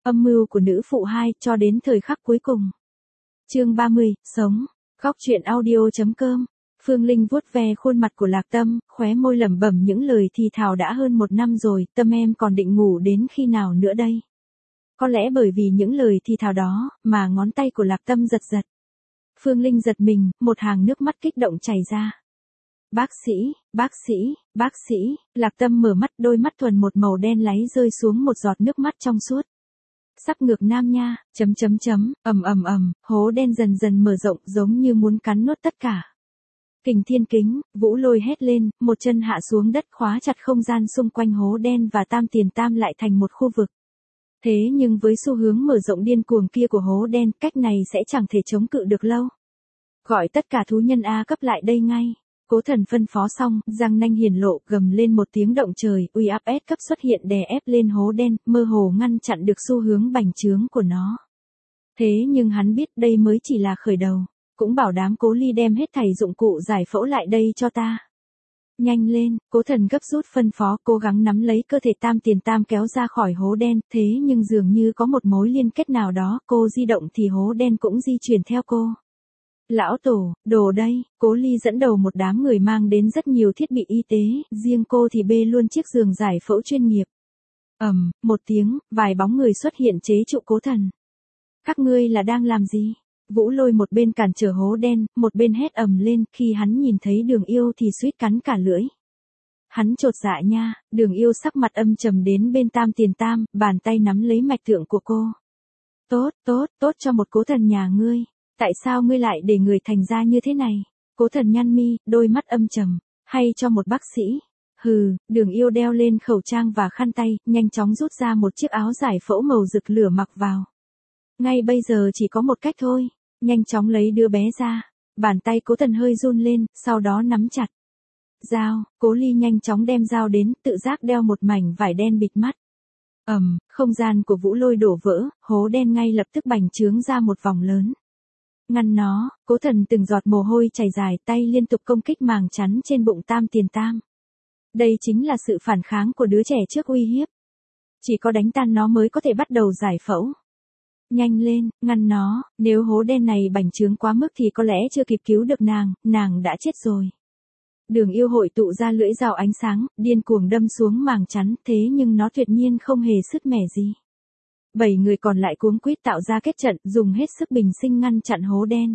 Âm mưu của nữ phụ 2 cho đến thời khắc cuối cùng. Chương 30, sống. Góc truyện audio.com. Phương Linh vuốt ve khuôn mặt của Lạc Tâm, khóe môi lẩm bẩm những lời thì thào đã hơn 1 năm rồi, Tâm em còn định ngủ đến khi nào nữa đây? Có lẽ bởi vì những lời thì thào đó, mà ngón tay của Lạc Tâm giật giật. Phương Linh giật mình, một hàng nước mắt kích động chảy ra. Bác sĩ, Lạc Tâm mở mắt, đôi mắt thuần một màu đen láy rơi xuống một giọt nước mắt trong suốt. Sắp ngược nam nha, hố đen dần dần mở rộng giống như muốn cắn nuốt tất cả. Kình thiên kính, Vũ Lôi hét lên, một chân hạ xuống đất khóa chặt không gian xung quanh hố đen và Tam Tiền Tam lại thành một khu vực. Thế nhưng với xu hướng mở rộng điên cuồng kia của hố đen, cách này sẽ chẳng thể chống cự được lâu. Gọi tất cả thú nhân A cấp lại đây ngay. Cố Thần phân phó xong, răng nanh hiển lộ, gầm lên một tiếng động trời, uy áp S cấp xuất hiện đè ép lên hố đen, mơ hồ ngăn chặn được xu hướng bành trướng của nó. Thế nhưng hắn biết đây mới chỉ là khởi đầu, cũng bảo đám Cố Ly đem hết thảy dụng cụ giải phẫu lại đây cho ta. Nhanh lên, Cố Thần gấp rút phân phó, cố gắng nắm lấy cơ thể Tam Tiền Tam kéo ra khỏi hố đen, thế nhưng dường như có một mối liên kết nào đó, cô di động thì hố đen cũng di chuyển theo cô. Lão tổ, đồ đây, Cố Ly dẫn đầu một đám người mang đến rất nhiều thiết bị y tế, riêng cô thì bê luôn chiếc giường giải phẫu chuyên nghiệp. Một tiếng, vài bóng người xuất hiện chế trụ Cố Thần. Các ngươi là đang làm gì? Vũ Lôi một bên cản trở hố đen, một bên hét ầm lên, khi hắn nhìn thấy Đường Yêu thì suýt cắn cả lưỡi. Hắn chột dạ nha, Đường Yêu sắc mặt âm trầm đến bên Tam Tiền Tam, bàn tay nắm lấy mạch tượng của cô. Tốt cho một Cố Thần nhà ngươi. Tại sao ngươi lại để người thành ra như thế này? Cố Thần nhăn mi, đôi mắt âm trầm. Hay cho một bác sĩ? Hừ, Đường Yêu đeo lên khẩu trang và khăn tay, nhanh chóng rút ra một chiếc áo giải phẫu màu rực lửa mặc vào. Ngay bây giờ chỉ có một cách thôi. Nhanh chóng lấy đứa bé ra. Bàn tay Cố Thần hơi run lên, sau đó nắm chặt. Dao, Cố Ly nhanh chóng đem dao đến, tự giác đeo một mảnh vải đen bịt mắt. Không gian của Vũ Lôi đổ vỡ, hố đen ngay lập tức bành trướng ra một vòng lớn. Ngăn nó, Cố Thần từng giọt mồ hôi chảy dài, tay liên tục công kích màng chắn trên bụng Tam Tiền Tam. Đây chính là sự phản kháng của đứa trẻ trước uy hiếp. Chỉ có đánh tan nó mới có thể bắt đầu giải phẫu. Nhanh lên, ngăn nó, nếu hố đen này bành trướng quá mức thì có lẽ chưa kịp cứu được nàng đã chết rồi. Đường Yêu hội tụ ra lưỡi dao ánh sáng, điên cuồng đâm xuống màng chắn, thế nhưng nó tuyệt nhiên không hề sứt mẻ gì. 7 người còn lại cuống quýt tạo ra kết trận, dùng hết sức bình sinh ngăn chặn hố đen.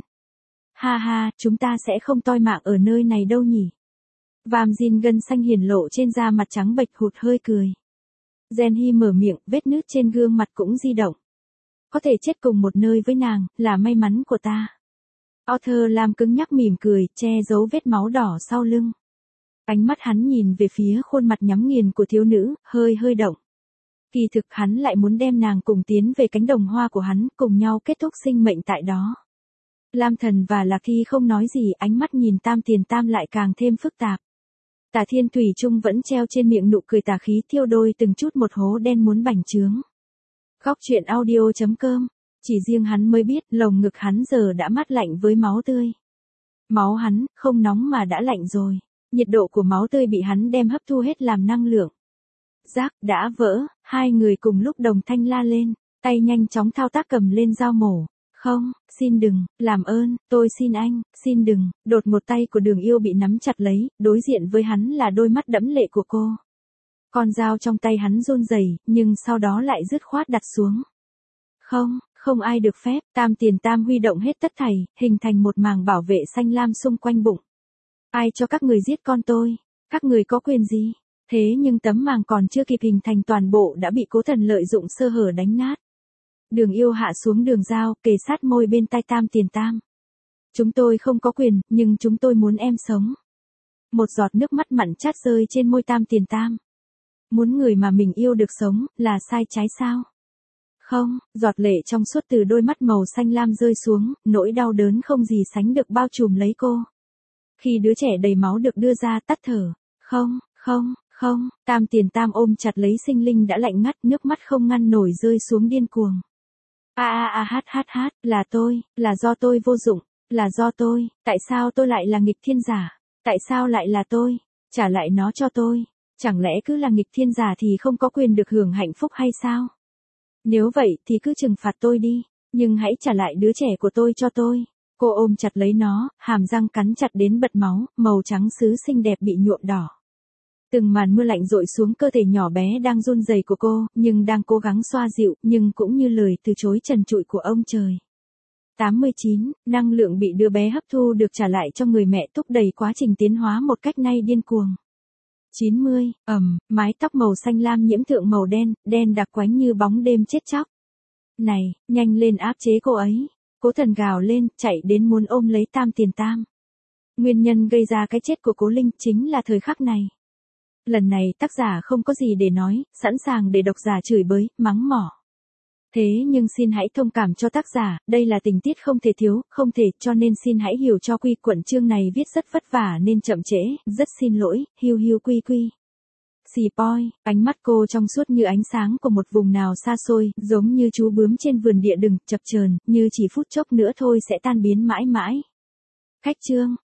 Ha, chúng ta sẽ không toi mạng ở nơi này đâu nhỉ. Vam Jin gân xanh hiển lộ trên da mặt trắng bệch, hụt hơi cười. Gen-hi mở miệng, vết nứt trên gương mặt cũng di động. Có thể chết cùng một nơi với nàng, là may mắn của ta. Arthur Lam cứng nhắc mỉm cười, che giấu vết máu đỏ sau lưng. Ánh mắt hắn nhìn về phía khuôn mặt nhắm nghiền của thiếu nữ, hơi động. Kỳ thực hắn lại muốn đem nàng cùng tiến về cánh đồng hoa của hắn, cùng nhau kết thúc sinh mệnh tại đó. Lam Thần và Lạc Thi không nói gì, ánh mắt nhìn Tam Tiền Tam lại càng thêm phức tạp. Tả Thiên thủy chung vẫn treo trên miệng nụ cười tà khí thiêu đôi từng chút một hố đen muốn bành trướng. Góc truyện audio.com. Chỉ riêng hắn mới biết, lồng ngực hắn giờ đã mát lạnh với máu tươi. Máu hắn, không nóng mà đã lạnh rồi. Nhiệt độ của máu tươi bị hắn đem hấp thu hết làm năng lượng. Rác, đã vỡ, hai người cùng lúc đồng thanh la lên, tay nhanh chóng thao tác cầm lên dao mổ. Không, xin đừng, làm ơn, tôi xin anh, xin đừng. Đột một tay của Đường Yêu bị nắm chặt lấy, đối diện với hắn là đôi mắt đẫm lệ của cô. Con dao trong tay hắn run rẩy, nhưng sau đó lại dứt khoát đặt xuống. Không ai được phép, Tam Tiền Tam huy động hết tất thảy, hình thành một màng bảo vệ xanh lam xung quanh bụng. Ai cho các người giết con tôi? Các người có quyền gì? Thế nhưng tấm màng còn chưa kịp hình thành toàn bộ đã bị Cố Thần lợi dụng sơ hở đánh nát. Đường Yêu hạ xuống đường dao, kề sát môi bên tai Tam Tiền Tam. Chúng tôi không có quyền, nhưng chúng tôi muốn em sống. Một giọt nước mắt mặn chát rơi trên môi Tam Tiền Tam. Muốn người mà mình yêu được sống, là sai trái sao? Không, giọt lệ trong suốt từ đôi mắt màu xanh lam rơi xuống, nỗi đau đớn không gì sánh được bao trùm lấy cô. Khi đứa trẻ đầy máu được đưa ra, tắt thở. Không, Tam Tiền Tam ôm chặt lấy sinh linh đã lạnh ngắt, nước mắt không ngăn nổi rơi xuống điên cuồng. Là tôi, là do tôi vô dụng, là do tôi, tại sao tôi lại là nghịch thiên giả, tại sao lại là tôi, trả lại nó cho tôi, chẳng lẽ cứ là nghịch thiên giả thì không có quyền được hưởng hạnh phúc hay sao? Nếu vậy thì cứ trừng phạt tôi đi, nhưng hãy trả lại đứa trẻ của tôi cho tôi. Cô ôm chặt lấy nó, hàm răng cắn chặt đến bật máu, màu trắng sứ xinh đẹp bị nhuộm đỏ. Từng màn mưa lạnh dội xuống cơ thể nhỏ bé đang run rẩy của cô, nhưng đang cố gắng xoa dịu, nhưng cũng như lời từ chối trần trụi của ông trời. 89, năng lượng bị đứa bé hấp thu được trả lại cho người mẹ thúc đẩy quá trình tiến hóa một cách nay điên cuồng. 90, mái tóc màu xanh lam nhiễm thượng màu đen, đen đặc quánh như bóng đêm chết chóc. Này, nhanh lên áp chế cô ấy. Cố Thần gào lên, chạy đến muốn ôm lấy Tam Tiền Tam. Nguyên nhân gây ra cái chết của Cố Linh chính là thời khắc này. Lần này tác giả không có gì để nói, sẵn sàng để độc giả chửi bới, mắng mỏ. Thế nhưng xin hãy thông cảm cho tác giả, đây là tình tiết không thể thiếu, không thể, cho nên xin hãy hiểu cho Quy Quận chương này viết rất vất vả nên chậm trễ, rất xin lỗi, hiu hiu Quy Quy. Spoil, ánh mắt cô trong suốt như ánh sáng của một vùng nào xa xôi, giống như chú bướm trên vườn địa đừng, chập chờn, như chỉ phút chốc nữa thôi sẽ tan biến mãi mãi. Khách chương